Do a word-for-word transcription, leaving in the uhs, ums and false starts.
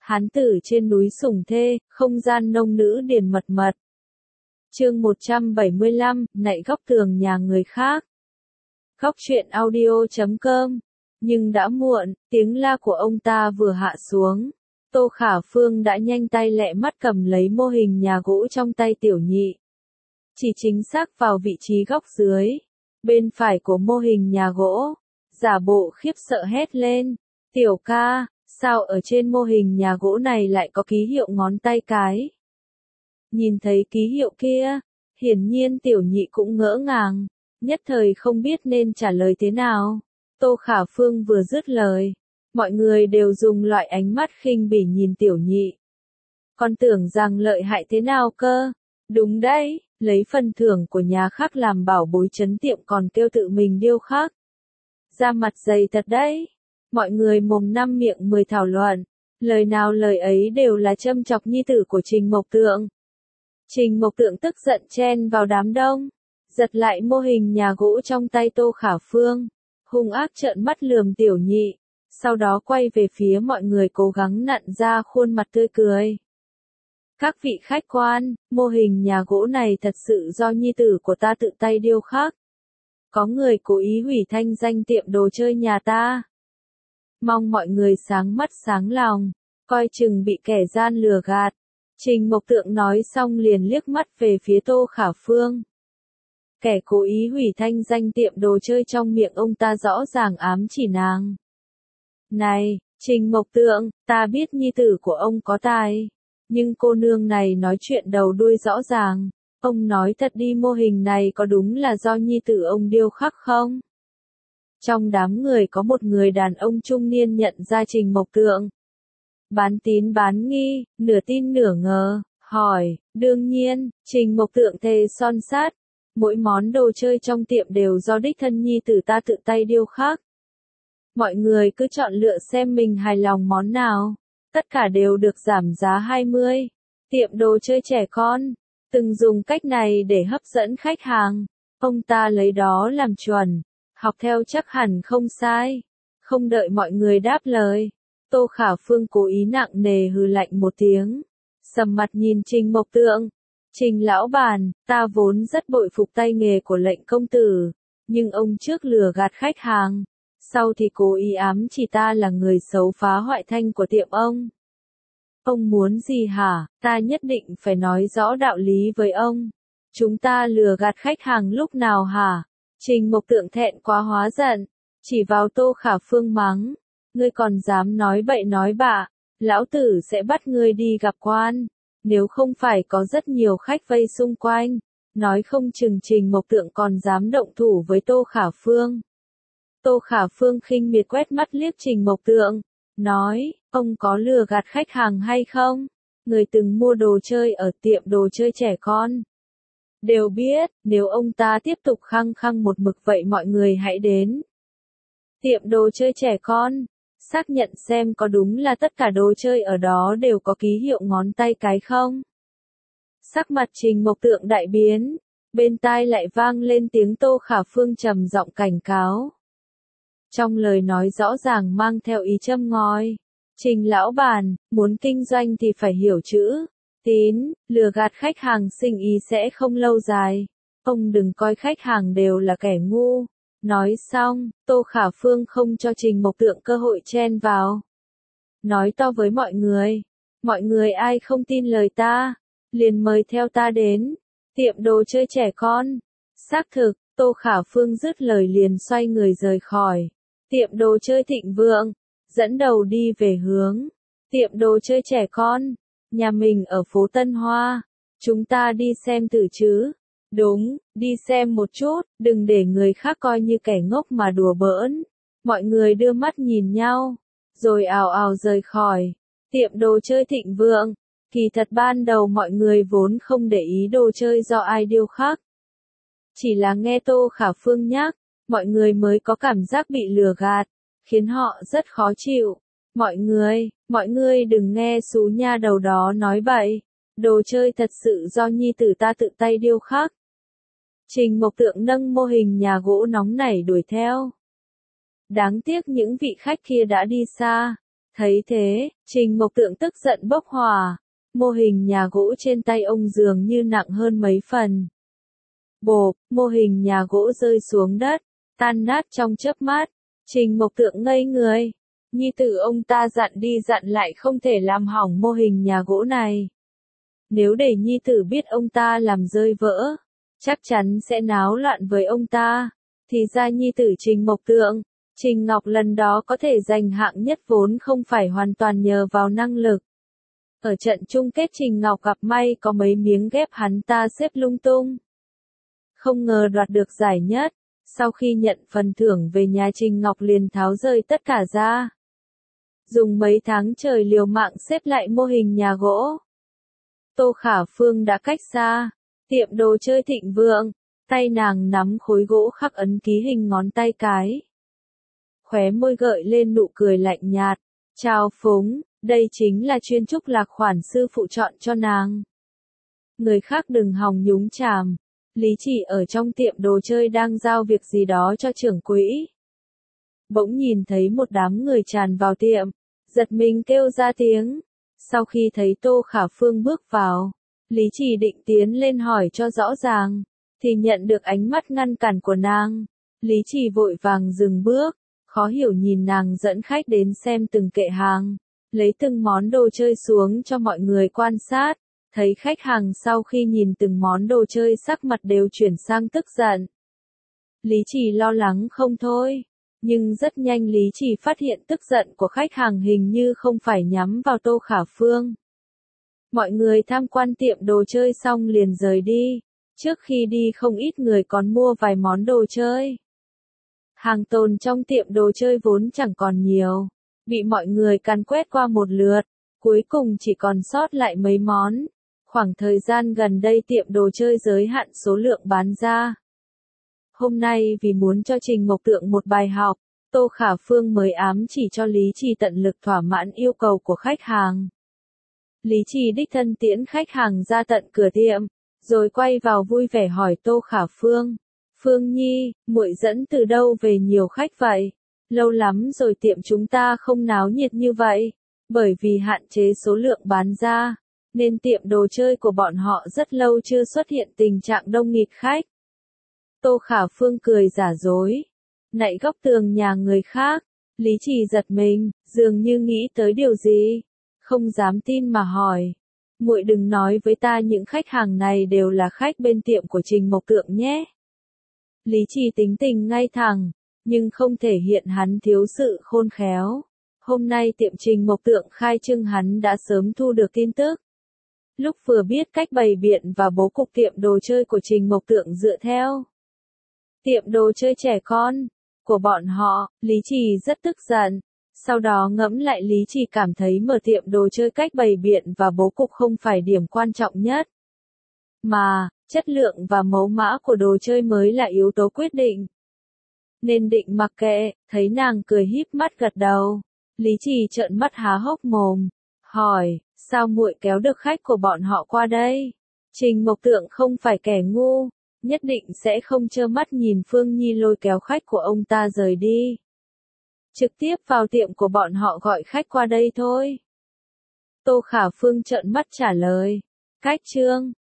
Hán tử trên núi sủng thê, không gian nông nữ điền mật mật. Chương một trăm bảy mươi lăm, nạy góc tường nhà người khác. Góc truyện audio chấm com. Nhưng đã muộn, tiếng la của ông ta vừa hạ xuống. Tô Khả Phương đã nhanh tay lẹ mắt cầm lấy mô hình nhà gỗ trong tay tiểu nhị. Chỉ chính xác vào vị trí góc dưới, bên phải của mô hình nhà gỗ. Giả bộ khiếp sợ hét lên. Tiểu ca, sao ở trên mô hình nhà gỗ này lại có ký hiệu ngón tay cái? Nhìn thấy ký hiệu kia, hiển nhiên tiểu nhị cũng ngỡ ngàng, nhất thời không biết nên trả lời thế nào. Tô Khả Phương vừa dứt lời, mọi người đều dùng loại ánh mắt khinh bỉ nhìn tiểu nhị. Còn tưởng rằng lợi hại thế nào cơ? Đúng đấy, lấy phần thưởng của nhà khác làm bảo bối trấn tiệm còn kêu tự mình điêu khắc. Da mặt dày thật đấy. Mọi người mồm năm miệng mười thảo luận, lời nào lời ấy đều là châm chọc nhi tử của Trình Mộc Tượng. Trình Mộc Tượng tức giận chen vào đám đông, giật lại mô hình nhà gỗ trong tay Tô Khả Phương, hung ác trợn mắt lườm tiểu nhị, sau đó quay về phía mọi người cố gắng nặn ra khuôn mặt tươi cười. Các vị khách quan, mô hình nhà gỗ này thật sự do nhi tử của ta tự tay điêu khắc. Có người cố ý hủy thanh danh tiệm đồ chơi nhà ta. Mong mọi người sáng mắt sáng lòng, coi chừng bị kẻ gian lừa gạt. Trình Mộc Tượng nói xong liền liếc mắt về phía Tô Khả Phương. Kẻ cố ý hủy thanh danh tiệm đồ chơi trong miệng ông ta rõ ràng ám chỉ nàng. Này, Trình Mộc Tượng, ta biết nhi tử của ông có tài, nhưng cô nương này nói chuyện đầu đuôi rõ ràng. Ông nói thật đi, mô hình này có đúng là do nhi tử ông điêu khắc không? Trong đám người có một người đàn ông trung niên nhận ra Trình Mộc Tượng. Bán tín bán nghi, nửa tin nửa ngờ, hỏi, đương nhiên, Trình Mộc Tượng thề son sát. Mỗi món đồ chơi trong tiệm đều do đích thân nhi tử ta tự tay điêu khắc. Mọi người cứ chọn lựa xem mình hài lòng món nào. Tất cả đều được giảm giá hai mươi. Tiệm đồ chơi trẻ con từng dùng cách này để hấp dẫn khách hàng. Ông ta lấy đó làm chuẩn. Học theo chắc hẳn không sai. Không đợi mọi người đáp lời, Tô Khả Phương cố ý nặng nề hừ lạnh một tiếng. Sầm mặt nhìn Trình Mộc Tượng. Trình lão bản, ta vốn rất bội phục tay nghề của lệnh công tử. Nhưng ông trước lừa gạt khách hàng, sau thì cố ý ám chỉ ta là người xấu phá hoại thanh của tiệm ông. Ông muốn gì hả? Ta nhất định phải nói rõ đạo lý với ông. Chúng ta lừa gạt khách hàng lúc nào hả? Trình Mộc Tượng thẹn quá hóa giận, chỉ vào Tô Khả Phương mắng. Ngươi còn dám nói bậy nói bạ, lão tử sẽ bắt ngươi đi gặp quan. Nếu không phải có rất nhiều khách vây xung quanh, nói không chừng Trình Mộc Tượng còn dám động thủ với Tô Khả Phương. Tô Khả Phương khinh miệt quét mắt liếc Trình Mộc Tượng, nói, ông có lừa gạt khách hàng hay không? Người từng mua đồ chơi ở tiệm đồ chơi trẻ con đều biết, nếu ông ta tiếp tục khăng khăng một mực vậy mọi người hãy đến tiệm đồ chơi trẻ con, xác nhận xem có đúng là tất cả đồ chơi ở đó đều có ký hiệu ngón tay cái không. Sắc mặt Trình Mộc Tượng đại biến, bên tai lại vang lên tiếng Tô Khả Phương trầm giọng cảnh cáo. Trong lời nói rõ ràng mang theo ý châm ngòi. Trình lão bản, muốn kinh doanh thì phải hiểu chữ tín, lừa gạt khách hàng sinh ý sẽ không lâu dài. Ông đừng coi khách hàng đều là kẻ ngu. Nói xong, Tô Khả Phương không cho Trình Mộc Tượng cơ hội chen vào. Nói to với mọi người. Mọi người ai không tin lời ta, liền mời theo ta đến tiệm đồ chơi trẻ con. Xác thực, Tô Khả Phương dứt lời liền xoay người rời khỏi tiệm đồ chơi Thịnh Vượng, dẫn đầu đi về hướng tiệm đồ chơi trẻ con. Nhà mình ở phố Tân Hoa. Chúng ta đi xem thử chứ? Đúng, đi xem một chút, đừng để người khác coi như kẻ ngốc mà đùa bỡn. Mọi người đưa mắt nhìn nhau, rồi ào ào rời khỏi tiệm đồ chơi Thịnh Vượng. Kỳ thật ban đầu mọi người vốn không để ý đồ chơi do ai điêu khắc. Chỉ là nghe Tô Khả Phương nhắc, mọi người mới có cảm giác bị lừa gạt, khiến họ rất khó chịu. Mọi người, mọi người đừng nghe xú nha đầu đó nói bậy. Đồ chơi thật sự do nhi tử ta tự tay điêu khắc. Trình Mộc Tượng nâng mô hình nhà gỗ nóng nảy đuổi theo. Đáng tiếc những vị khách kia đã đi xa. Thấy thế, Trình Mộc Tượng tức giận bốc hỏa. Mô hình nhà gỗ trên tay ông dường như nặng hơn mấy phần. Bộp, mô hình nhà gỗ rơi xuống đất, tan nát trong chớp mắt. Trình Mộc Tượng ngây người. Nhi tử ông ta dặn đi dặn lại không thể làm hỏng mô hình nhà gỗ này. Nếu để nhi tử biết ông ta làm rơi vỡ, chắc chắn sẽ náo loạn với ông ta. Thì ra nhi tử Trình Mộc Tượng, Trình Ngọc lần đó có thể giành hạng nhất vốn không phải hoàn toàn nhờ vào năng lực. Ở trận chung kết Trình Ngọc gặp may có mấy miếng ghép hắn ta xếp lung tung. Không ngờ đoạt được giải nhất, sau khi nhận phần thưởng về nhà Trình Ngọc liền tháo rơi tất cả ra. Dùng mấy tháng trời liều mạng xếp lại mô hình nhà gỗ. Tô Khả Phương đã cách xa, tiệm đồ chơi thịnh vượng, tay nàng nắm khối gỗ khắc ấn ký hình ngón tay cái. Khóe môi gợi lên nụ cười lạnh nhạt, chào phúng, đây chính là chuyên trúc lạc khoản sư phụ chọn cho nàng. Người khác đừng hòng nhúng chàm. Lý Chỉ ở trong tiệm đồ chơi đang giao việc gì đó cho trưởng quỹ. Bỗng nhìn thấy một đám người tràn vào tiệm, giật mình kêu ra tiếng. Sau khi thấy Tô Khả Phương bước vào, Lý Chỉ định tiến lên hỏi cho rõ ràng, thì nhận được ánh mắt ngăn cản của nàng. Lý Chỉ vội vàng dừng bước, khó hiểu nhìn nàng dẫn khách đến xem từng kệ hàng, lấy từng món đồ chơi xuống cho mọi người quan sát. Thấy khách hàng sau khi nhìn từng món đồ chơi sắc mặt đều chuyển sang tức giận. Lý Chỉ lo lắng không thôi, nhưng rất nhanh Lý Chỉ phát hiện tức giận của khách hàng hình như không phải nhắm vào Tô Khả Phương. Mọi người tham quan tiệm đồ chơi xong liền rời đi, trước khi đi không ít người còn mua vài món đồ chơi. Hàng tồn trong tiệm đồ chơi vốn chẳng còn nhiều, bị mọi người càn quét qua một lượt, cuối cùng chỉ còn sót lại mấy món. Khoảng thời gian gần đây tiệm đồ chơi giới hạn số lượng bán ra. Hôm nay vì muốn cho Trình Mộc Tượng một bài học, Tô Khả Phương mới ám chỉ cho Lý Chỉ tận lực thỏa mãn yêu cầu của khách hàng. Lý Chỉ đích thân tiễn khách hàng ra tận cửa tiệm, rồi quay vào vui vẻ hỏi Tô Khả Phương. Phương Nhi, muội dẫn từ đâu về nhiều khách vậy? Lâu lắm rồi tiệm chúng ta không náo nhiệt như vậy, bởi vì hạn chế số lượng bán ra. Nên tiệm đồ chơi của bọn họ rất lâu chưa xuất hiện tình trạng đông nghịt khách. Tô Khả Phương cười giả dối, nạy góc tường nhà người khác. Lý Chỉ giật mình, dường như nghĩ tới điều gì, không dám tin mà hỏi. Muội đừng nói với ta những khách hàng này đều là khách bên tiệm của Trình Mộc Tượng nhé. Lý Chỉ tính tình ngay thẳng, nhưng không thể hiện hắn thiếu sự khôn khéo. Hôm nay tiệm Trình Mộc Tượng khai trương hắn đã sớm thu được tin tức. Lúc vừa biết cách bày biện và bố cục tiệm đồ chơi của Trình Mộc Tượng dựa theo tiệm đồ chơi trẻ con của bọn họ, Lý Chỉ rất tức giận. Sau đó ngẫm lại Lý Chỉ cảm thấy mở tiệm đồ chơi cách bày biện và bố cục không phải điểm quan trọng nhất. Mà, chất lượng và mẫu mã của đồ chơi mới là yếu tố quyết định. Nên định mặc kệ, thấy nàng cười híp mắt gật đầu. Lý Chỉ trợn mắt há hốc mồm, hỏi, sao muội kéo được khách của bọn họ qua đây? Trình Mộc Tượng không phải kẻ ngu, nhất định sẽ không trơ mắt nhìn Phương Nhi lôi kéo khách của ông ta rời đi. Trực tiếp vào tiệm của bọn họ gọi khách qua đây thôi. Tô Khả Phương trợn mắt trả lời, cách trương,